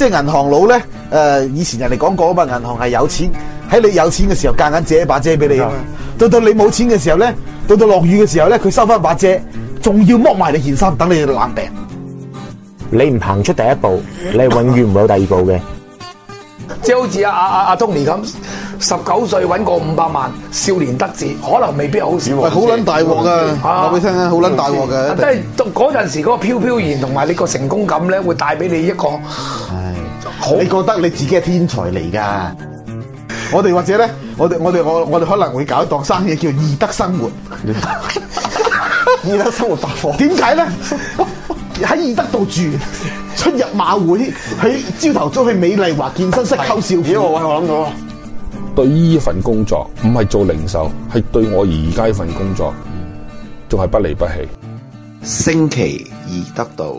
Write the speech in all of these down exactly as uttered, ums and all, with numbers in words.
即係銀行佬咧，誒、呃，以前人哋講過啊嘛，銀行係有錢，喺你有錢嘅時候夾硬借一把遮俾你啊嘛，到到你冇錢嘅時候咧，到到落雨嘅時候咧，佢收翻把遮，仲要剝埋你件衫，等你冷病。 你唔行出第一步，你係永遠唔會有第二步嘅。 即係好似阿阿阿阿 Tony 咁，十九歲揾個五百萬，少年得志，可能未必好少。 喂，好撚大鑊啊！話俾你聽啊，好撚大鑊嘅。 即係到嗰陣時嗰個飄飄然同埋你個成功感咧，會帶俾你一個係好。你覺得你自己係天才嚟㗎？我哋或者咧，我哋我哋我我哋可能會搞一檔生意叫易德生活。易德生活百貨點解咧？喺易德度住，出入馬會，喺朝頭早去美麗華健身室溝笑片。我我諗到啦。 對呢份工作唔係做零售，係對我而家呢份工作，仲係不離不棄。 星期易德道。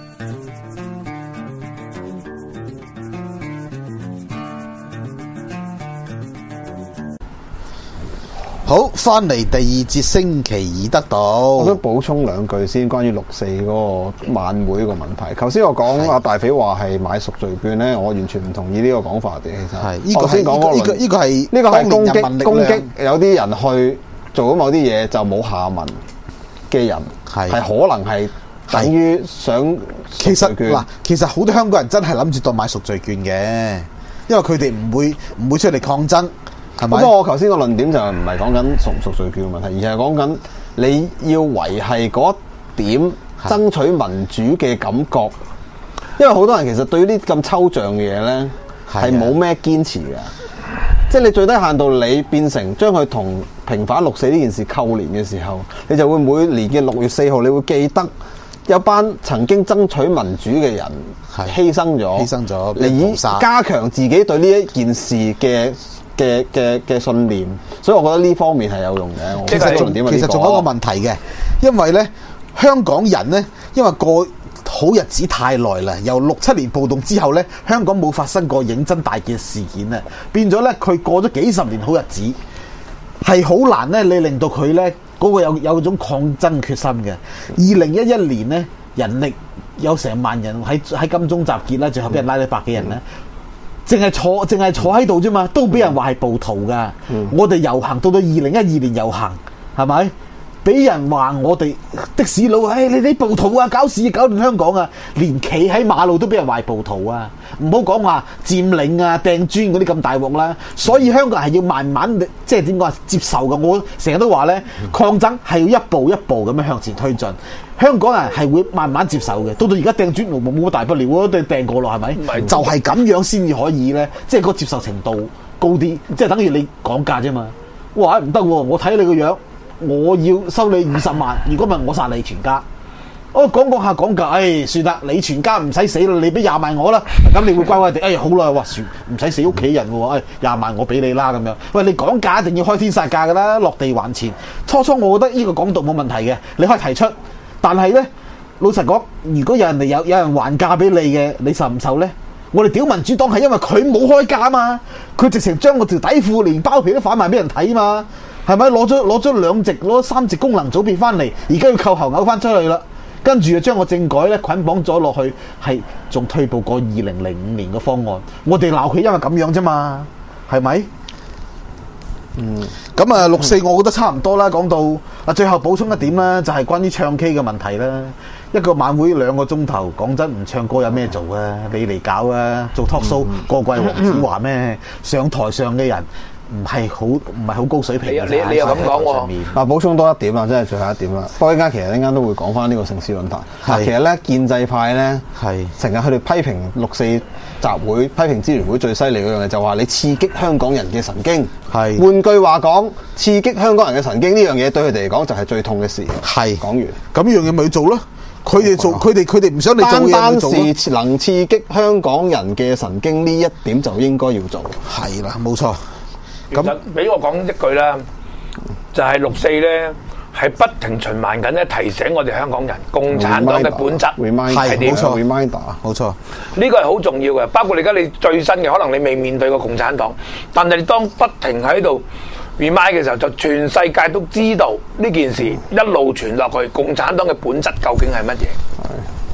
好，翻嚟第二節星期易德道。 我想補充兩句先，關於六四嗰個晚會個問題。頭先我講阿大肥話係買贖罪券咧，我完全唔同意呢個講法嘅。其實係，呢個先講呢個呢個係呢個係攻擊攻擊有啲人去做咗某啲嘢就冇下文嘅人，係係可能係等於想其實嗱，其實好多香港人真係諗住當買贖罪券嘅，因為佢哋唔會唔會出嚟抗爭。不過我頭先個論點就唔係講緊贖唔贖罪券嘅問題，而係講緊你要維係嗰點爭取民主嘅感覺。因為好多人其實對於呢咁抽象嘅嘢咧係冇咩堅持嘅，即係你最低限度你變成將佢同平反六四呢件事扣連嘅時候，你就會每年嘅六月四號，你會記得有班曾經爭取民主嘅人犧牲咗，犧牲咗，嚟以加強自己對呢一件事嘅。嘅嘅嘅信念，所以我覺得呢方面係有用嘅。 其實仲其實仲有一個問題嘅，因為咧香港人咧，因為過好日子太耐啦，由六七年暴動之後咧，香港冇發生過認真大嘅事件咧，變咗咧佢過咗幾十年好日子，係好難咧，你令到佢咧嗰個有有種抗爭決心嘅。二零一一年咧，人力有成萬人喺喺金鐘集結啦，最後俾人拉咗百幾人咧。嗯淨係坐，淨係坐喺度啫嘛，都俾人話係暴徒噶。嗯、我哋遊行到到二零一二年遊行，係咪？俾人話我哋的士佬，唉、哎，你啲暴徒啊，搞事搞亂香港啊，連企喺馬路都俾人話暴徒啊！唔好講話佔領啊、掟磚嗰啲咁大鑊啦。所以香港人係要慢慢，即係點講啊？接受嘅。我成日都話咧，抗爭係要一步一步咁樣向前推進。香港人係會慢慢接受嘅。到到而家掟磚冇冇乜大不了，我都掟過咯，係咪？就係咁樣先至可以咧，即係個接受程度高啲，即係等於你講價啫嘛。哇，唔得喎！我睇你個樣。我要收你五十萬，如果唔係我殺你全家。我講講下講價，唉、哎，算啦，你全家唔使死啦，你俾廿萬我啦，咁你會乖乖地，哎，好啦，哇，唔使死屋企人喎，哎，廿萬我俾你啦，咁樣。喂，你講價一定要開天殺價噶啦，落地還錢。初初我覺得呢個講道冇問題嘅，你可以提出，但係咧，老實講，如果有人哋有有人還價俾你嘅，你受唔受咧？我哋屌民主黨係因為佢冇開價嘛，佢直情將我條底褲連包皮都反埋俾人睇嘛。係咪攞咗攞咗兩席攞三席功能組別翻嚟，而家要扣喉嘔翻出去啦？跟住就將個政改咧捆綁咗落去，係仲退步過二零零五年嘅方案。我哋鬧佢因為咁樣啫嘛，係咪？嗯，咁啊六四我覺得差唔多啦。講到啊，最後補充一點啦，就係關於唱 K 嘅問題啦。一個晚會兩個鐘頭，講真唔唱歌有咩做啊？你嚟搞啊？做 talk show 個個係黃子華咩？上台上嘅人。唔係好唔係好高水平嘅， 你你又咁講喎？ 啊，補充多一點啦，真係最後一點啦。不過依家其實一陣間都會講翻呢個城市論壇。係，其實咧建制派咧係成日佢哋批評六四集會、批評支聯會最犀利嗰樣嘢，就話你刺激香港人嘅神經。係，換句話講，刺激香港人嘅神經呢樣嘢對佢哋嚟講就係最痛嘅事。係，講完咁呢樣嘢咪去做咯。佢哋做，佢哋佢哋唔想你做嘢，單單是能刺激香港人嘅神經呢一點就應該要做。係啦，冇錯。 咁俾我講一句啦，就係、是、六四咧係不停循環緊咧，提醒我哋香港人共產黨嘅本質係點？冇錯 ，reminder， 冇錯，呢個係好重要嘅。包括你而家你最新嘅，可能你未面對過共產黨，但係你當不停喺度 remind 嘅時候，就全世界都知道呢件事一路傳落去，共產黨嘅本質究竟係乜嘢？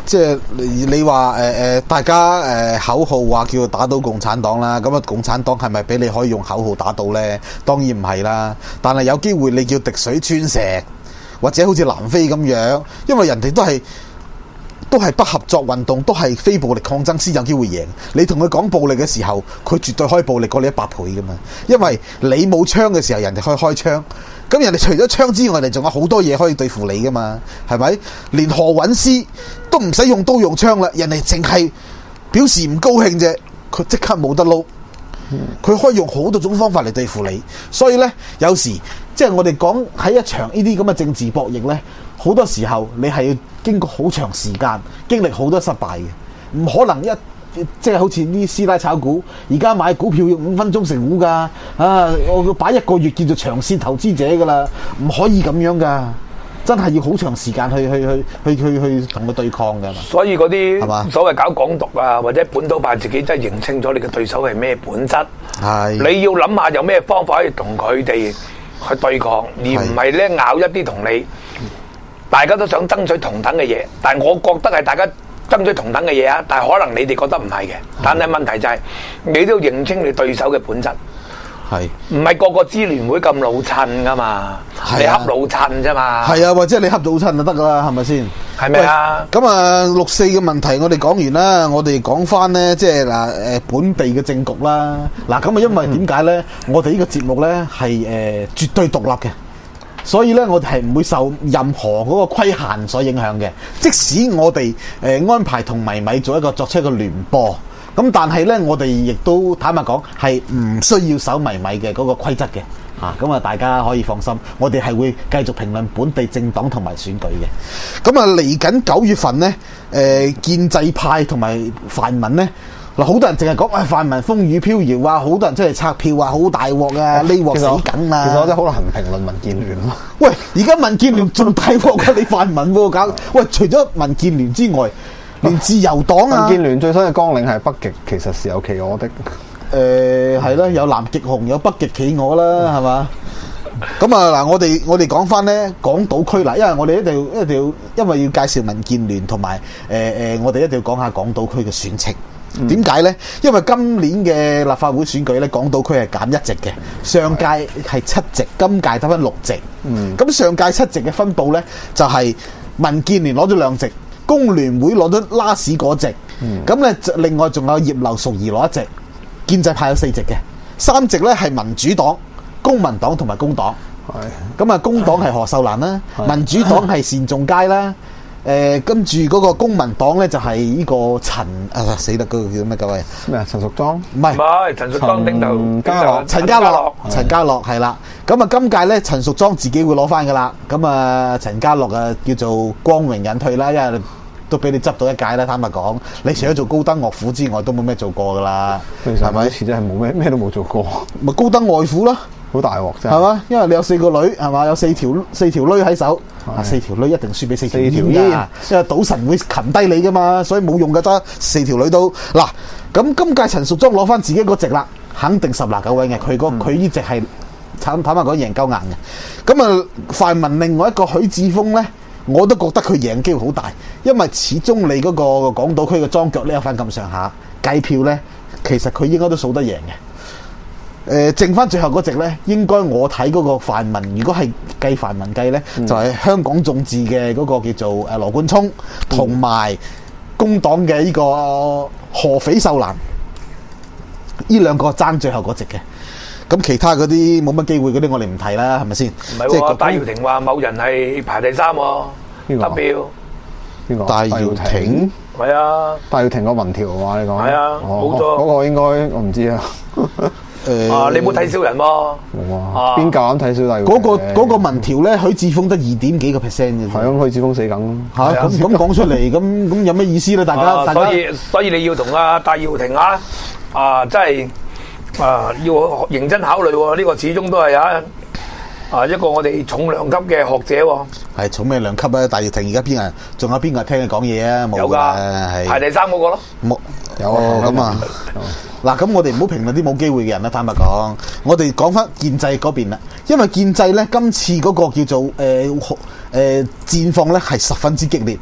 即係你話誒誒，大家誒、呃、口號話叫打倒共產黨啦，咁啊共產黨係咪俾你可以用口號打倒咧？當然唔係啦，但係有機會你叫滴水穿石，或者好似南非咁樣，因為人哋都係都係不合作運動，都係非暴力抗爭先有機會贏。你同佢講暴力嘅時候，佢絕對可以暴力過你一百倍噶嘛，因為你冇槍嘅時候，人哋可以開槍。咁人哋除咗槍之外，人哋仲有好多嘢可以對付你噶嘛，係咪？連何韻詩都唔使用刀用槍啦，人哋淨係表示唔高興啫，佢即刻冇得撈。佢可以用好多種方法嚟對付你，所以呢，有時即係我哋講喺一場呢啲咁嘅政治博弈呢，好多時候你係要經過好長時間，經歷好多失敗嘅，唔可能一。即係好似啲師奶炒股，而家買股票要五分鐘成股㗎，啊！我要擺一個月叫做長線投資者㗎啦，唔可以咁樣㗎，真係要好長時間去去去去去去同佢對抗㗎。 所以嗰啲所謂搞港獨啊，或者本土派自己真係認清咗你嘅對手係咩本質，係你要諗下有咩方法可以同佢哋去對抗，而唔係咧咬一啲同你大家都想爭取同等嘅嘢，但係我覺得係大家。爭取同等嘅嘢啊，但係可能你哋覺得唔係嘅，但係問題就係、是、你都要認清你對手嘅本質，係唔係個個支聯會咁老襯噶嘛？你恰老襯啫嘛？係啊，或者你恰老襯就得噶啦，係咪先？係咪啊？咁啊，六四嘅問題我哋講完啦，我哋講翻咧，即係嗱誒本地嘅政局啦。嗱咁啊，因為點解咧？我哋呢個節目咧係誒絕對獨立嘅。所以咧，我哋係唔會受任何嗰個規限所影響嘅。即使我哋誒、呃、安排同迷米做一個作出一個聯播，咁但係咧，我哋亦都坦白講係唔需要守迷米嘅嗰個規則嘅。啊，咁啊，大家可以放心，我哋係會繼續評論本地政黨同埋選舉嘅。咁啊，嚟緊九月份咧，誒、呃、建制派同埋泛民咧。嗱，好多人淨係講，誒泛民風雨飄搖啊！好多人出嚟拆票啊，好大鑊啊，呢鑊死緊啊！ 其實我真係好難評論民建聯咯。 喂，而家民建聯仲大鑊過你泛民喎，搞喂！除咗民建聯之外，連自由黨啊， 民建聯最新嘅綱領係北極其實是有企鵝的。 誒係啦，有南極熊，有北極企鵝啦，係嘛？咁啊嗱，我哋我哋講翻咧港島區啦，因為我哋一定要一定要，因為要介紹民建聯同埋誒誒，我哋一定要講下港島區嘅選情。點解呢？因為今年嘅立法會選舉咧，港島區係減一席嘅，上屆係七席，今屆得翻六席。咁、嗯、上屆七席嘅分佈呢，就係、是、民建聯攞咗兩席，工聯會攞咗拉屎嗰席。咁咧、嗯，另外仲有葉劉淑儀攞一席，建制派有四席嘅，三席呢係民主黨、公民黨同埋工黨。咁啊，工黨係何秀蘭啦，民主黨係單仲偕啦。誒，跟住嗰個公民黨咧就係呢個陳啊死得嗰個叫咩各位咩啊陳淑莊唔係唔係陳淑莊頂頭家樂陳家樂陳家樂係啦，咁啊今屆咧陳淑莊自己會攞翻噶啦，咁啊陳家樂啊叫做光榮隱退啦，因為都俾你執到一屆啦，坦白講，你除咗做高登樂府之外，都冇咩做過噶啦， 係咪？似真係冇咩咩都冇做過， 咪高登外父咯。 好大鑊真係， 係嘛？因為你有四個女，係嘛？有四條四條女喺手，啊四條女一定輸俾四條煙㗎，因為賭神會擒低你噶嘛，所以冇用㗎啫。四條女都嗱，咁今屆陳淑莊攞翻自己嗰席啦，肯定十拿九穩嘅。佢個佢呢席係坦坦白講贏鳩硬嘅。咁啊，泛民另外一個許智峰咧，我都覺得佢贏機會好大，因為始終你嗰個港島區嘅莊腳咧有翻咁上下計票咧，其實佢應該都數得贏嘅。誒、呃，剩翻最後嗰席咧，應該我睇嗰個泛民，如果係計泛民計咧，嗯、就係香港眾志嘅嗰個叫做誒羅冠聰，同埋工黨嘅呢個何匪秀蘭，呢兩個爭最後嗰席嘅。咁其他嗰啲冇乜機會嗰啲，我哋唔提啦，係咪先？唔係喎， 戴耀廷話某人係排第三喎，得票。 邊個？ 戴耀廷係啊， 戴耀廷個民調話你講係啊，冇錯。 嗰個應該我唔知啊。 誒，啊，你冇睇小人喎？ 冇啊！邊夠膽睇小戴耀廷？ 嗰個嗰個民調咧，許智峰得二點幾個 percent 嘅。係啊，許智峰死梗嚇，咁咁講出嚟，咁咁有咩意思咧？大家大家， 所以所以你要同阿戴耀廷啊啊，真係啊要認真考慮喎。呢個始終都係啊啊一個我哋重量級嘅學者喎。係重咩量級啊？戴耀廷而家邊人仲有邊個聽佢講嘢啊？冇㗎，係排第三嗰個咯。 冇有咁啊。嗱，咁我哋唔好評論啲冇機會嘅人啦。坦白講，我哋講翻建制嗰邊啦，因為建制咧今次嗰個叫做誒誒、呃呃、戰況咧係十分之激烈，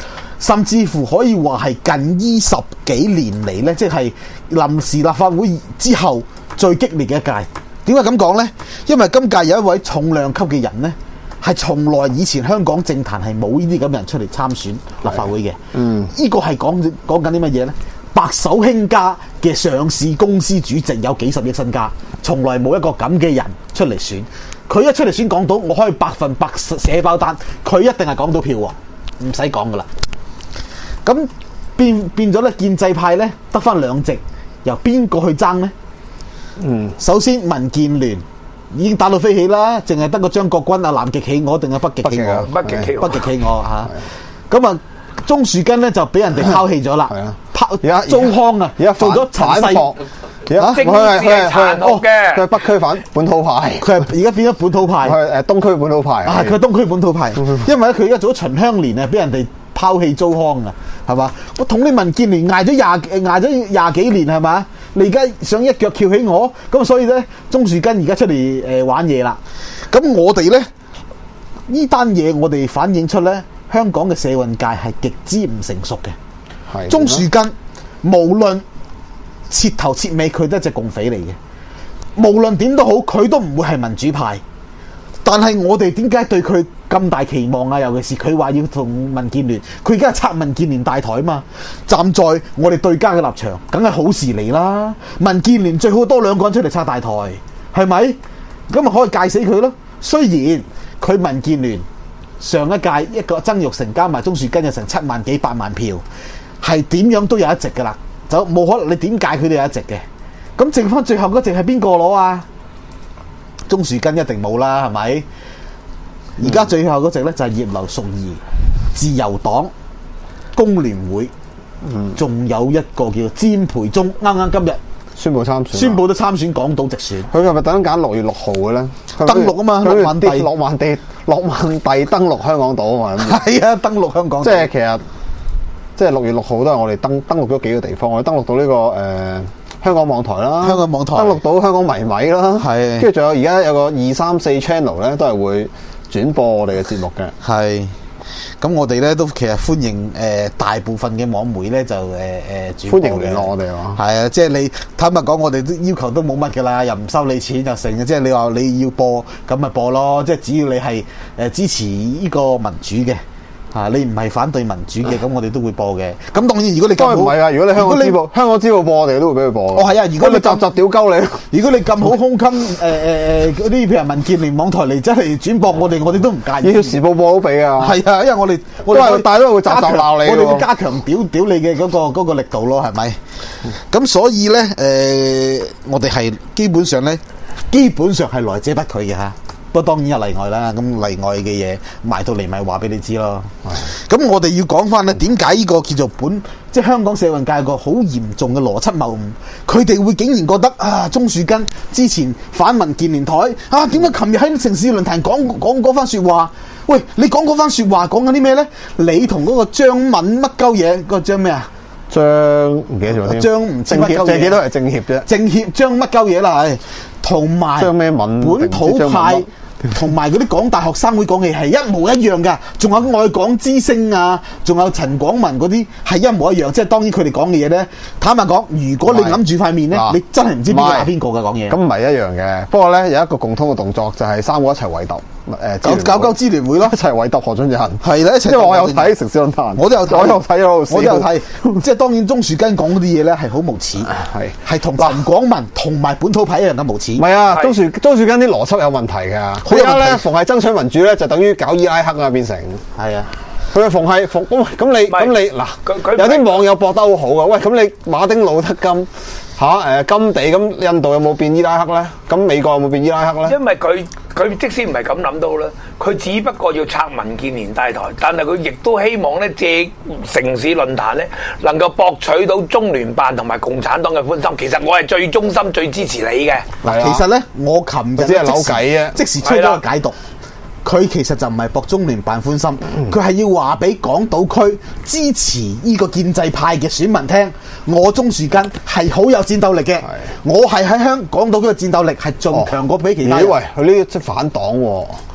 甚至乎可以話係近依十幾年嚟咧，即係臨時立法會之後最激烈嘅一屆。點解咁講呢？因為今屆有一位重量級嘅人呢，係從來以前香港政壇係冇呢啲咁嘅人出嚟參選立法會嘅。嗯，呢個係講講緊啲乜嘢呢？白手興家嘅上市公司主席有幾十億身家，從來冇一個咁嘅人出嚟選。佢一出嚟選港島，我可以百分百寫包單，佢一定係港島票喎，唔使講噶啦。咁變變咗咧，建制派咧得翻兩席，由邊個去爭呢？嗯，首先民建聯已經打到飛起啦，淨係得個張國軍啊，南極企鵝定係北極企鵝？ 北極企鵝， 北極企鵝嚇。咁啊，鍾樹根咧就俾人哋拋棄咗啦。係啊，拋而家糟糠啊，而家做咗陳世。 而家佢係佢係殘酷嘅，佢係北區反本土派， 佢係而家變咗本土派。 佢係誒東區本土派。 啊，佢係東區本土派，因為咧佢而家做咗秦香蓮啊，俾人哋拋棄糟糠啊，係嘛？我同你民建聯捱咗廿捱咗廿幾年係嘛？你而家想一腳翹起我，咁所以咧，鍾樹根而家出嚟誒玩嘢啦。咁我哋咧呢單嘢，我哋反映出咧香港嘅社運界係極之唔成熟嘅。係鍾樹根無論徹頭徹尾，佢都係隻共匪嚟嘅。無論點都好，佢都唔會係民主派。但係我哋點解對佢咁大期望啊？尤其是佢話要同民建聯，佢而家係拆民建聯大台嘛。站在我哋對家嘅立場，梗係好事嚟啦。民建聯最好多兩個人出嚟拆大台，係咪？咁咪可以戒死佢咯。雖然佢民建聯上一屆一個曾鈺成加埋鍾樹根有成七萬幾百萬票，係點樣都有一席噶啦，就冇可能你點解佢哋有一席嘅？咁剩翻最後嗰席係邊個攞啊？鍾樹根一定冇啦，係咪？而家最後嗰席咧就係葉劉淑儀、自由黨、工聯會，仲、嗯、有一個叫詹培忠，啱啱今日宣布參選， 宣布都參選港島直選。 佢係咪等緊揀六月六號嘅咧？ 登陸啊嘛，落萬地， 落萬地，落萬地登陸香港島啊嘛。 係啊，登陸香港島。 即係其實，即係六月六號都係我哋登登陸咗幾個地方，我哋登陸到呢、這個誒。呃香港網台啦， 香港網台登錄到香港迷米啦， 係，跟住仲有而家有個二三四 channel 咧，都係會轉播我哋嘅節目嘅。 係，咁我哋咧都其實歡迎誒、呃、大部分嘅網媒咧就誒誒、呃、轉播嘅。歡迎聯絡我哋啊！係啊，即係你坦白講，我哋都要求都冇乜噶啦，又唔收你錢就成嘅。即係你話你要播咁咪播咯，即係只要你係誒支持呢個民主嘅。啊！你唔係反對民主嘅，咁我哋都會播嘅。咁當然，如果你咁好， 唔係啊！如果你香港支報，香港支報播，我哋都會俾佢播。 哦，係啊！如果你集集屌鳩你，如果你咁好胸襟，誒誒誒嗰啲譬如民建聯網台嚟真係轉播我哋，我哋都唔介意。 要時報播都俾啊！ 係啊，因為我哋我哋大都會集集鬧你， 我哋會加強屌屌你嘅嗰個嗰個力度咯，係咪？咁所以咧，誒，我哋係基本上咧，基本上係來者不拒嘅嚇。不過當然有例外啦，咁例外嘅嘢埋到嚟咪話俾你知咯。咁我哋要講翻咧，點解呢個叫做本即係香港社運界個好嚴重嘅邏輯謬誤？佢哋會竟然覺得啊，鍾樹根之前反民建聯台啊，點解琴日喺城市論壇講講嗰番説話？喂，你講嗰番説話講緊啲咩咧？你同嗰個張敏乜鳩嘢？個張咩啊？ 張唔記得咗添。張唔知乜鳩嘢？ 淨記得係政協啫。 政協張乜鳩嘢啦？係同埋張咩敏？ 本土派。同埋嗰啲港大學生會講嘅係一模一樣㗎，仲有愛港之聲啊，仲有陳廣文嗰啲係一模一樣。即係當然佢哋講嘅嘢咧，坦白講，如果你揞住塊面咧，你真係唔知邊個打邊個嘅講嘢。咁唔係一樣嘅，不過咧有一個共通嘅動作就係三個一齊圍揼誒搞搞支聯會咯， 一齊圍揼何俊仁。 係啦，一齊。因為我有睇城市論壇， 我都有， 我有睇咗， 我都有睇。即係當然鍾樹根講嗰啲嘢咧係好無恥，係係同陳廣文同埋本土派一樣咁無恥。 唔係啊，鍾樹鍾樹根啲邏輯有問題㗎。而家咧逢係爭取民主咧，就等於搞伊拉克啊，變成係啊。佢逢係逢咁咁你咁你嗱，有啲網友駁得好好㗎。喂，咁你馬丁路德金嚇誒甘地咁，印度有冇變伊拉克咧？咁美國有冇變伊拉克咧？ 因為佢佢即使唔係咁諗到啦，佢只不過要拆民建聯大台，但係佢亦都希望咧借城市論壇咧能夠博取到中聯辦同埋共產黨嘅歡心。其實我係最忠心、最支持你嘅。 其實咧，我琴日只係扭計啊， 即時出咗個解讀。佢其實就唔係博中聯辦歡心，佢係、嗯、要話俾港島區支持呢個建制派嘅選民聽，我鍾樹根係好有戰鬥力嘅，我係喺香港島區嘅戰鬥力係仲強過比其他人。 咦、哦、喂，佢呢啲即反黨喎、哦，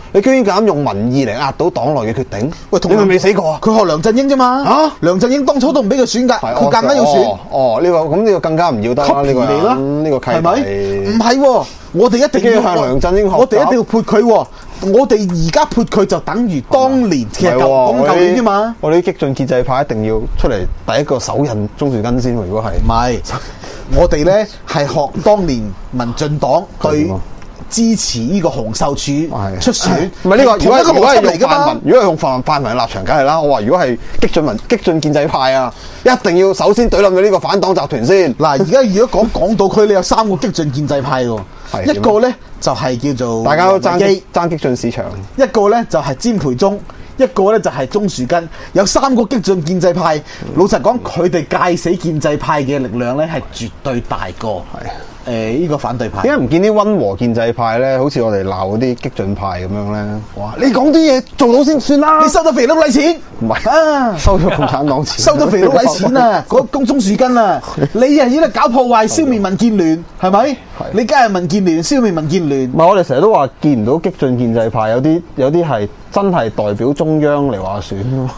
你居然敢用民意嚟壓到黨內嘅決定？ 喂， 你咪未死過啊？ 佢學梁振英啫嘛嚇，梁振英當初都唔俾佢選㗎，佢夾硬要選。 哦，呢個咁呢個更加唔要得啦，呢個嚟啦， 呢個契係咪？唔係喎，我哋一定要向梁振英學習， 我哋一定要潑佢喎。我哋而家潑佢就等於當年其實講舊年啫嘛。 我哋啲激進建制派一定要出嚟第一個手印鍾樹根先喎。如果係唔係，我哋咧係學當年民進黨對支持呢個洪秀柱出選。 唔係呢個，如果一個如果係嚟㗎嘛。 如果係用泛泛民嘅立場，梗係啦。我話如果係激進民激進建制派啊，一定要首先懟冧咗呢個反黨集團先。 嗱，而家如果講港島區，你有三個激進建制派喎。一個咧就係、是、叫做大家都爭激爭激進市場， 一個咧就係、是、詹培忠，一個咧就係、是、鍾樹根，有三個激進建制派。嗯、老實講，佢哋戒死建制派嘅力量咧係絕對大過係誒呢個反對派。 點解唔見啲溫和建制派咧？好似我哋鬧嗰啲激進派咁樣咧？哇！你講啲嘢做到先算啦。 你收咗肥佬禮錢？ 唔係啊，收咗共產黨錢， 收咗肥佬禮錢啊！嗰公鍾樹根啊，你又喺度搞破壞，消滅民建聯，係咪？你加入民建聯，消滅民建聯。 唔係，我哋成日都話見唔到激進建制派，有啲有啲係真係代表中央嚟話選咯。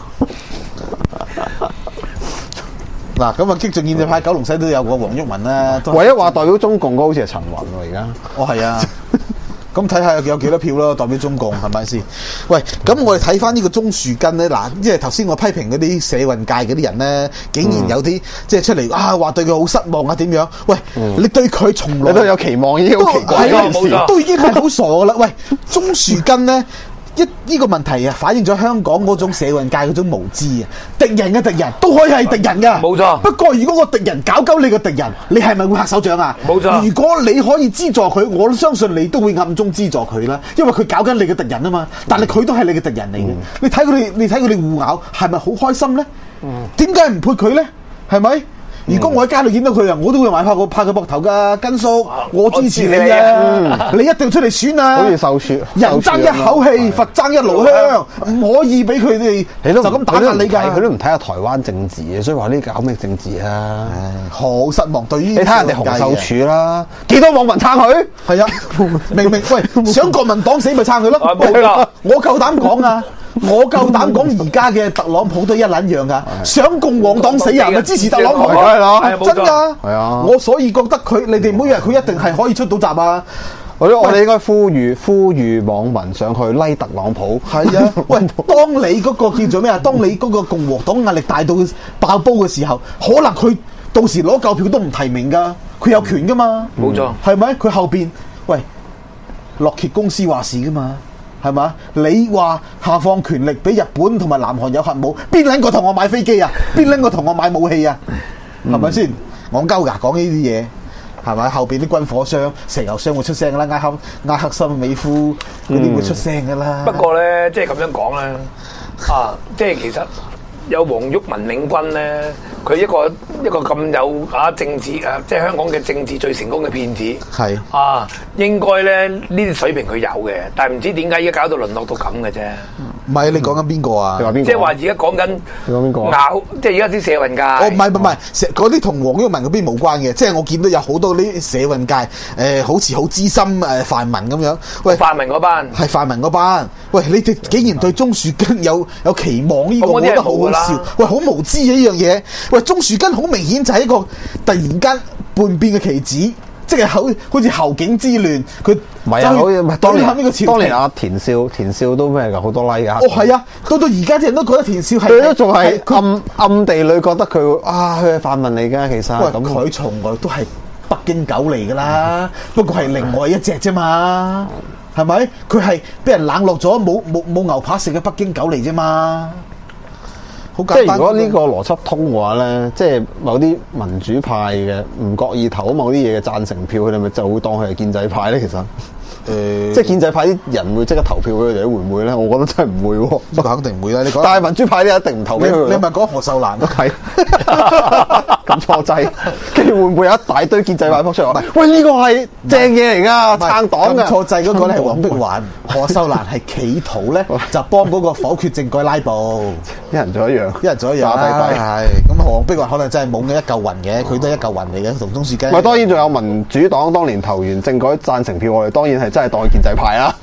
嗱，咁啊，激進建制派九龍西都有個黃毓民啦。 唯一話代表中共嗰好似係陳雲喎，而家。 哦，係啊。咁睇下有有幾多票咯，代表中共係咪先？喂，咁我哋睇翻呢個鍾樹根咧，嗱，即係頭先我批評嗰啲社運界嗰啲人咧，竟然有啲、嗯、即係出嚟啊，話對佢好失望啊，點樣？喂，嗯、你對佢從來你都有期望，已經好奇怪嘅事， 都已經係好傻噶啦。喂，鍾樹根咧。一呢個問題啊，反映咗香港嗰種社運界嗰種無知啊！敵人嘅敵人都可以係敵人噶， 冇錯。 不過如果個敵人搞鳩你個敵人，你係咪會拍手掌啊？ 冇錯。 如果你可以資助佢，我相信你都會暗中資助佢啦，因為佢搞緊你嘅敵人啊嘛。但係佢都係你嘅敵人嚟嘅、嗯。你睇佢哋，你睇佢哋互咬，係咪好開心咧？點解唔潑佢咧？係咪？如果我喺街度見到佢啊，我都會埋拍個拍個膊頭噶，根叔，我支持你啊！嗯、你一定要出嚟選啊！ 好似受雪， 人爭一口氣，佛爭一爐香，唔可以俾佢哋就咁打壓你㗎。 佢都唔睇下台灣政治嘅，所以話呢搞咩政治啊？ 好失望對於你睇下人哋洪秀柱啦，幾多網民撐佢？ 係啊，明明喂想國民黨死咪撐佢咯。我夠膽講啊！我夠膽講而家嘅特朗普都一撚樣噶，想共和黨死人咪支持特朗普咯，真噶。係啊，我所以覺得佢，你哋唔好以為佢一定係可以出到閘啊。 我覺得我哋應該呼籲呼籲網民上去拉特朗普。 係啊，喂，當你嗰個叫做咩啊？當你嗰個共和黨壓力大到爆煲嘅時候，可能佢到時攞夠票都唔提名噶，佢有權噶嘛。 冇錯， 係咪？佢後邊喂，洛歇公司話事噶嘛。係嘛？你話下放權力俾日本同埋南韓有核武，邊撚個同我買飛機啊？邊撚個同我買武器啊？係咪先？戇鳩噶講呢啲嘢，係咪？後邊啲軍火商、石油商會出聲噶啦，埃克埃克森美孚嗰啲會出聲噶啦。 不過咧，即係咁樣講咧，啊，即係其實有黃毓民領軍咧，佢一個一個咁有啊政治啊，即係香港嘅政治最成功嘅騙子，係啊，應該咧呢啲水平佢有嘅，但係唔知點解而家搞到淪落到咁嘅啫。 唔係，你講緊邊個啊？你話邊個？ 即係話而家講緊你講邊個？ 咬，即係而家啲社運界。 哦，唔係唔係，嗰啲同黃毓民嗰邊冇關嘅，即係我見到有好多呢啲社運界，誒、呃，好似好資深誒泛民咁樣。喂， 泛民嗰班係泛民嗰班。喂，你哋竟然對鍾樹根有有期望呢、這個，我覺得好好笑。喂，好無知嘅呢樣嘢。喂，鍾樹根好明顯就係一個突然間叛變嘅棋子。即係好好似侯景之亂，佢唔係啊，好似唔係當年呢個朝當年阿田少田少都咩㗎，好多 like 㗎。 哦，係啊，到到而家啲人都覺得田少係佢都仲係暗暗地裏覺得佢啊，佢係泛民嚟㗎，其實。 喂，咁佢從來都係北京狗嚟㗎啦，不過係另外一隻啫嘛，係咪？佢係俾人冷落咗，冇冇冇牛扒食嘅北京狗嚟啫嘛。 即係如果呢個邏輯通嘅話咧，即係某啲民主派嘅唔覺意投某啲嘢嘅贊成票，佢哋咪就會當佢係建制派咧？其實，誒、呃，即係建制派啲人會即刻投票俾佢哋，會唔會咧？我覺得真係唔會喎。 呢個肯定唔會啦。你講， 但係民主派啲一定唔投俾佢。 你係咪講何秀蘭都係咁錯掣，跟住會唔會有一大堆建制派撲出嚟？喂，呢、這個係正嘢嚟㗎，撐黨㗎。 錯掣嗰個咧係黃碧雲，何秀蘭係企圖咧就幫嗰個否決政改拉布， 一人做一樣。 一人做一樣啦，係咁黃碧雲可能真係冇嘅一嚿雲嘅，佢都係一嚿雲嚟嘅，同鍾樹根。 咪當然仲有民主黨當年投完政改贊成票，我哋當然係真係當建制派啦。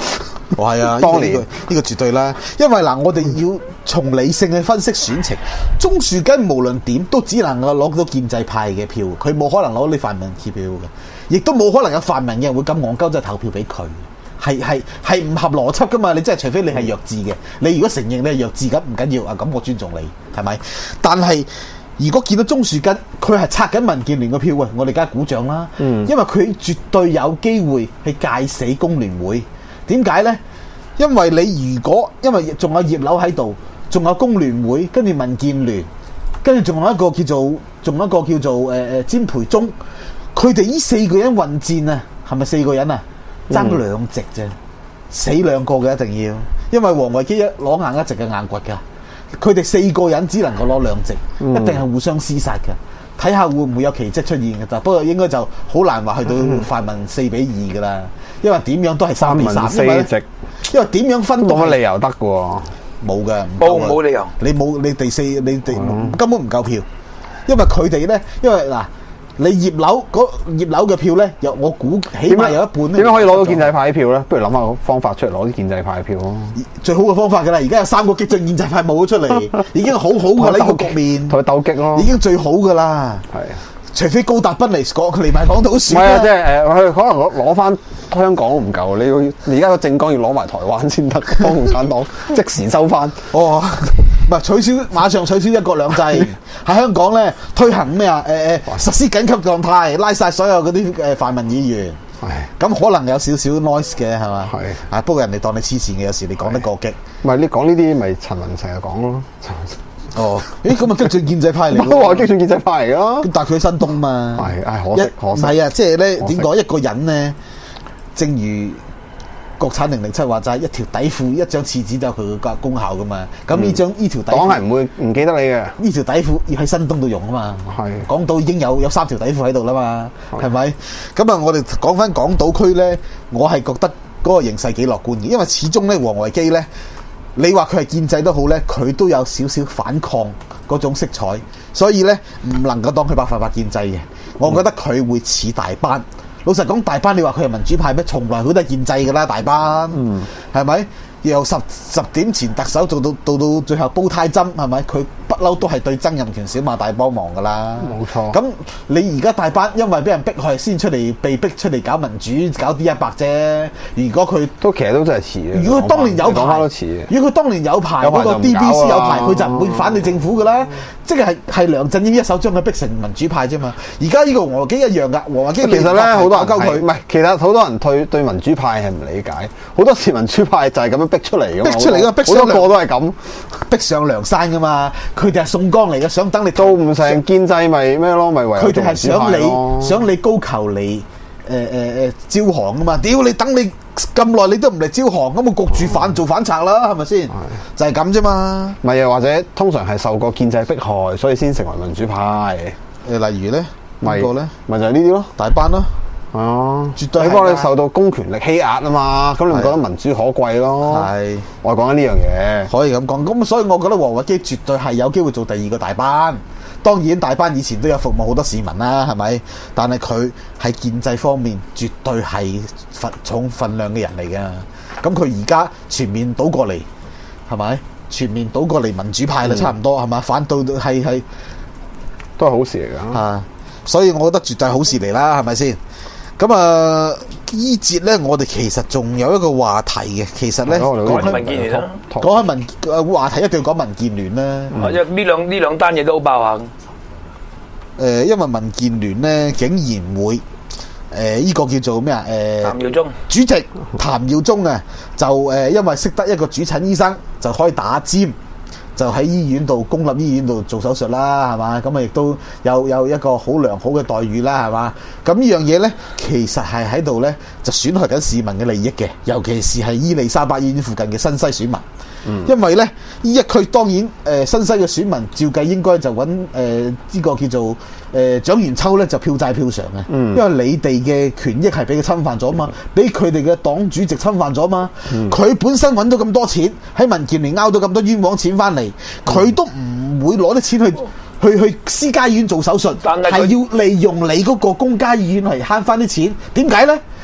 哦係啊， 當年呢、這個呢、個絕對啦，因為嗱，我哋要從理性去分析選情，鍾樹根無論點都只能夠攞到建制派嘅票，佢冇可能攞啲泛民票嘅，亦都冇可能有泛民嘅人會咁戇鳩，即係投票俾佢。係係係唔合邏輯噶嘛？你真係除非你係弱智嘅，你如果承認你係弱智咁唔緊要啊，咁我尊重你係咪？但係如果見到鍾樹根佢係拆緊民建聯嘅票啊，我哋梗係鼓掌啦。嗯，因為佢絕對有機會去戒死工聯會。點解呢？因為你如果因為仲有葉劉喺度，仲有工聯會，跟住民建聯，跟住仲有一個叫做仲有一個叫做誒誒詹培忠，佢哋呢四個人混戰啊，係咪四個人啊？爭兩席啫，死兩個嘅一定要，因為王維基一攞硬一席嘅硬骨噶，佢哋四個人只能夠攞兩席，嗯、一定係互相廝殺嘅。睇下會唔會有奇蹟出現嘅咋？不過應該就好難話去到泛民四比二噶啦，因為點樣都係三比三， 四席， 因為點樣分都冇乜理由得嘅喎， 冇嘅， 冇冇理由， 你冇你第四你第、 嗯、 根本唔夠票，因為佢哋咧，因為嗱。你葉劉嗰葉劉嘅票咧，有我估起碼有一半咧。 點樣可以攞到建制派票咧？不如諗下個方法出嚟攞啲建制派票咯。 最好嘅方法㗎啦！而家有三個激進建制派冇咗出嚟，已經好好㗎啦！呢個局面同佢鬥擊咯， 已經最好㗎啦。係，除非高達斌嚟講，佢嚟埋港島選。唔係啊，即係誒，佢可能攞攞翻香港都唔夠，你要而家個政綱要攞埋台灣先得，幫共產黨即時收翻。 哦。唔係取消，馬上取消一國兩制喺香港咧推行咩啊？誒、呃、誒實施緊急狀態，拉晒所有嗰啲誒泛民議員。咁可能有少少 noise 嘅係嘛？係啊，不過人哋當你黐線嘅，有時你講得過激。 唔係你講呢啲咪陳文成日講咯。 哦，咦咁啊激進建制派嚟？ 都話激進建制派嚟咯。 咁但係佢喺新東嘛。 係係可惜可惜。 係啊，即係咧點講？一個人咧，正如國產零零七話齋，一條底褲一張廁紙都有佢嘅功效噶嘛。咁呢張呢條底褲， 黨係唔會唔記得你嘅。 呢條底褲要喺新東度用啊嘛。係港島已經有有三條底褲喺度啦嘛，係咪？咁啊，我哋講翻港島區咧，我係覺得嗰個形勢幾樂觀嘅，因為始終咧，王維基咧，你話佢係建制都好咧，佢都有少少反抗嗰種色彩，所以咧唔能夠當佢百分百建制嘅。我覺得佢會似大班。老實講，大班你話佢係民主派咩？從來佢都係建制㗎啦，大班，嗯，係咪？由十十點前特首做到到到最後煲胎針，係咪？佢不嬲都係對曾蔭權小馬大幫忙㗎啦。冇錯。咁你而家大班因為俾人逼害先出嚟，被逼出嚟搞民主，搞 D 一百啫。如果佢都其實都真係遲嘅。 如果佢當年有牌，如果佢當年有牌，嗰個 D B C 有牌，佢就唔會反對政府㗎啦。即係係梁振英一手將佢逼成民主派啫嘛。而家呢個王維基一樣㗎，王維基其實咧好多人係唔係？其實好多人對對民主派係唔理解，好多時民主派就係咁樣逼出嚟㗎嘛。 逼出嚟㗎，逼好多個都係咁， 逼上梁山㗎嘛。佢哋係宋江嚟嘅，想等你做唔成建制咪咩咯？咪唯有佢哋係想你想你高球嚟誒誒誒招降㗎嘛？屌你等你咁耐你都唔嚟招降，咁我焗住反做反賊啦，係咪先？就係咁啫嘛。 咪又或者通常係受過建制迫害，所以先成為民主派。 誒，例如咧，邊個咧？ 咪就係呢啲咯， 大班咯。 哦， 絕對係。 你幫你受到公權力欺壓啊嘛，咁你咪覺得民主可貴咯？係，我係講緊呢樣嘢， 可以咁講。咁所以我覺得王維基絕對係有機會做第二個大班。當然大班以前都有服務好多市民啦，係咪？但係佢喺建制方面絕對係份重份量嘅人嚟嘅。咁佢而家全面倒過嚟，係咪？全面倒過嚟民主派啦，差唔多係嘛？反倒係係都係好事嚟㗎。 啊，所以我覺得絕對係好事嚟啦，係咪先？咁啊，依節咧，我哋其實仲有一個話題嘅。其實咧， 講開民建聯啦， 講開民誒話題一定要講民建聯啦。 因為呢兩呢兩單嘢都好爆下。 誒，因為民建聯咧，竟然會誒依個叫做咩啊？誒， 譚耀宗主席譚耀宗啊，就誒因為識得一個主診醫生，就可以打尖。就喺醫院度，公立醫院度做手術啦，係嘛？咁啊，亦都有有一個好良好嘅待遇啦，係嘛？咁呢樣嘢呢，其實係喺度呢，就損害緊市民嘅利益嘅，尤其是係伊利沙伯醫院附近嘅新西選民。嗯、因為咧，呢一區當然誒、呃、新西嘅選民照計應該就揾誒呢個叫做誒、呃、蔣元秋咧就票債票償嘅，嗯、因為你哋嘅權益係俾佢侵犯咗嘛，俾佢哋嘅黨主席侵犯咗嘛，佢、嗯、本身揾到咁多錢喺民建聯拗到咁多冤枉錢翻嚟，佢都唔會攞啲錢去。去去私家醫院做手術，係要利用你嗰個公家醫院嚟慳翻啲錢。點解呢？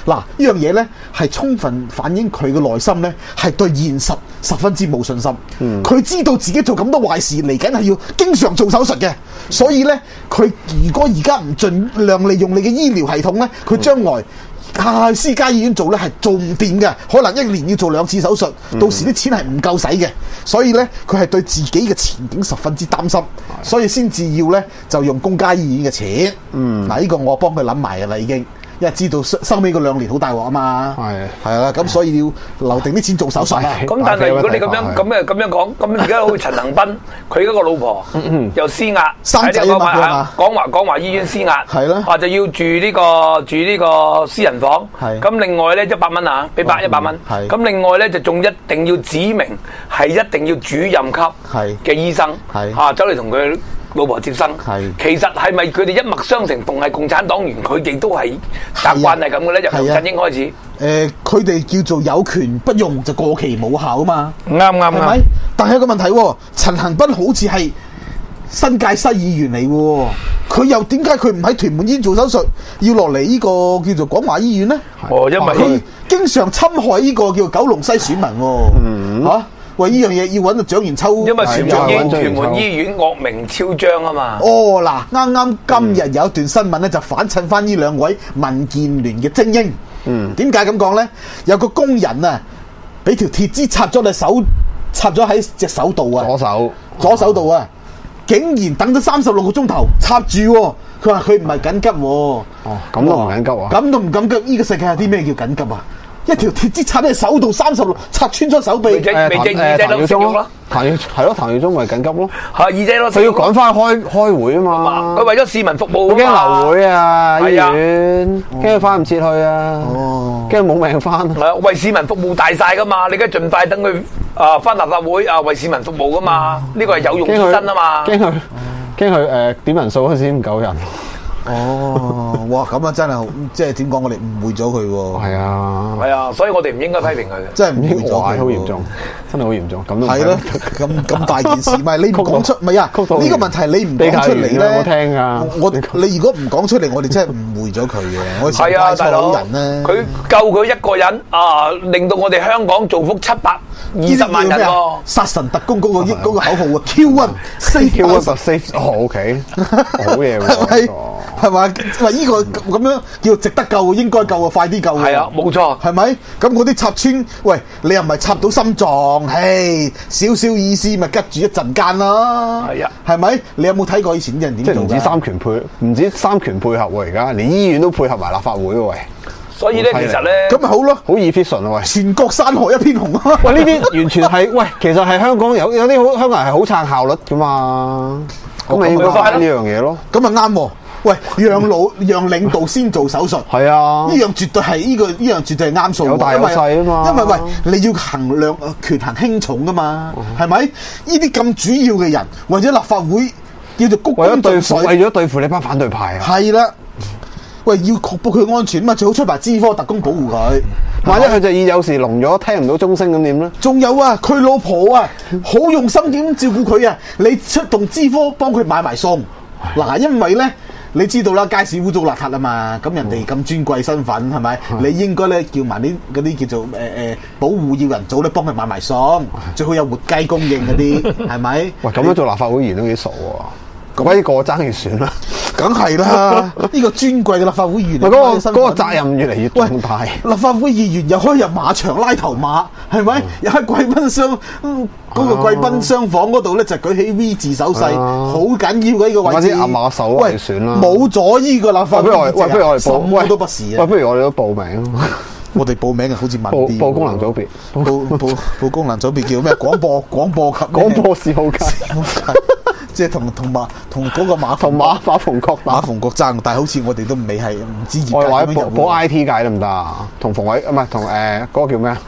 嗱，呢樣嘢咧係充分反映佢嘅內心咧係對現實十分之冇信心。佢、嗯、知道自己做咁多壞事嚟緊係要經常做手術嘅，所以咧佢如果而家唔盡量利用你嘅醫療系統咧，佢將來喺私家醫院做咧係做唔掂嘅，可能一年要做兩次手術，到時啲錢係唔夠使嘅。所以咧佢係對自己嘅前景十分之擔心，所以先至要咧就用公家醫院嘅錢。嗯，嗱呢個我幫佢諗埋㗎啦已經。因為知道收收尾嗰兩年好大鑊啊嘛，係係啦，咁所以要留定啲錢做手術啦。 咁但係如果你咁樣咁嘅咁樣講，咁而家好似陳恒斌，佢嗰個老婆又施壓， 生仔啊嘛， 廣華廣華醫院施壓， 係啦， 啊就要住呢個住呢個私人房，咁另外咧一百蚊啊，俾百一百蚊，咁另外咧就仲一定要指明係一定要主任級嘅醫生，啊走嚟同佢老婆接生，其實係咪佢哋一脈相承，同係共產黨員，佢哋都係習慣係咁嘅咧？由梁振英開始， 誒、呃，佢哋叫做有權不用就過期冇效啊嘛， 啱啱係咪？ 但係有個問題，陳恒鑌好似係新界西議員嚟喎，佢又點解佢唔喺屯門醫院做手術，要落嚟呢個叫做廣華醫院咧？ 哦，因為佢經常侵害呢個叫九龍西選民喎，嗯啊喂，呢樣嘢要揾到蔣元秋， 因為屯門醫屯門醫院惡名昭彰啊嘛。 哦，嗱，啱啱今日有一段新聞咧，就反襯翻呢兩位民建聯嘅精英。嗯，點解咁講咧？有個工人啊，俾條鐵枝插咗隻手，插咗喺隻手度啊。 左手， 左手度啊，竟然等咗三十六個鐘頭插住喎。佢話佢唔係緊急喎。 哦，咁都唔緊急啊？ 咁都唔緊急？呢個世界有啲咩叫緊急啊？一條鐵枝插喺手度三十六，插穿咗手臂。 未正未正耳仔都識用咯。 譚耀係咯，譚耀宗咪緊急咯。 係耳仔咯。 佢要趕翻開開會啊嘛。 佢為咗市民服務。 佢驚流會啊，醫院驚佢翻唔切去啊。哦。驚冇命翻。 係啊，為市民服務大晒噶嘛，你而家盡快等佢啊翻立法會啊，為市民服務噶嘛，呢個係有用之身啊嘛。 驚佢驚佢誒點人數嗰時唔夠人。 哦，哇！咁啊，真係即係點講？我哋誤會咗佢喎。 係啊， 係啊，所以我哋唔應該批評佢嘅。 真係誤會咗佢， 好嚴重，真係好嚴重。咁都係咯，咁咁大件事，唔係你唔講出，唔係啊？呢個問題你唔講出嚟咧， 我聽啊！ 我你如果唔講出嚟，我哋真係誤會咗佢嘅。我係啊，大佬， 人咧， 佢救佢一個人啊，令到我哋香港造福七百二十萬人喎！ 殺神特工嗰個嗰個口號啊 ，Q one save one save，哦 OK，好嘢喎。 係嘛？話呢個咁樣叫值得救，應該救啊！快啲救啊！ 係啊，冇錯。 係咪？咁嗰啲插穿，喂，你又唔係插到心臟？唉，少少意思咪吉住一陣間咯。係啊，係咪？你有冇睇過以前啲人點做？ 即係唔止三權配，唔止三權配合喎。而家連醫院都配合埋立法會喎。喂， 所以咧，其實咧， 咁咪好咯， 好 efficient 啊！喂， 全國山河一片紅啊！ 喂，呢啲完全係喂，其實係香港有有啲好香港人係好撐效率噶嘛。咁你應該快呢樣嘢咯。 咁啊啱喎。喂，讓老讓領導先做手術，係啊，呢樣絕對係呢、這個呢樣絕對係啱數， 有大有細啊嘛。 因為喂，你要衡量權衡輕重噶嘛，係咪、嗯？呢啲咁主要嘅人，或者立法會叫做谷功盡瘁， 為咗對付你班反對派啊， 係啦。喂，要確保佢安全嘛，最好出埋資科特工保護佢。 萬一佢隻耳有時聾咗，聽唔到鐘聲咁點咧？ 仲有啊，佢老婆啊，好用心點照顧佢啊！你出動資科幫佢買埋餸嗱，因為咧。你知道啦，街市污糟邋遢啊嘛，咁人哋咁尊貴身份係咪？你應該咧叫埋啲嗰啲叫做誒誒、呃、保護要人組咧，幫佢買埋餸，最好有活雞供應嗰啲，係咪？ 喂，咁樣做立法會議員都幾傻喎！咁呢個爭越選啦， 梗係啦！呢個尊貴嘅立法會議員， 嗰、那個嗰、那個責任越嚟越重大。 立法會議員又可以入馬場拉頭馬，係咪？又喺貴賓廂嗰個貴賓廂房嗰度咧，就舉起 V 字手勢，好緊要嘅呢個位置。 啲阿馬手嚟選啦， 冇咗呢個立法會議員， 喂，不如我哋報， 喂，都不是啊！ 喂，不如我哋都報名。 我哋報名啊，好似問啲報功能組別， 報報報功能組別叫咩？廣播廣播及廣播事務界。 即係同同馬同嗰個馬同馬馬逢國馬逢國爭，但係好似我哋都未係唔知業界我話點樣入。 報 I T 界得唔得啊？同馮偉唔係同誒嗰個叫咩啊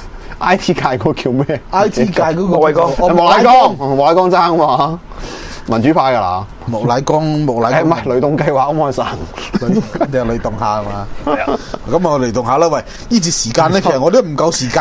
？I T 界嗰個叫咩 ？I T 界嗰個莫乃光，莫乃光，莫乃光爭嘛？民主派㗎啦， 莫乃光，莫乃光唔係雷動計劃咁開神， 你係雷動下係嘛？係啊，咁我雷動下啦。喂，呢節時間咧，其實我都唔夠時間。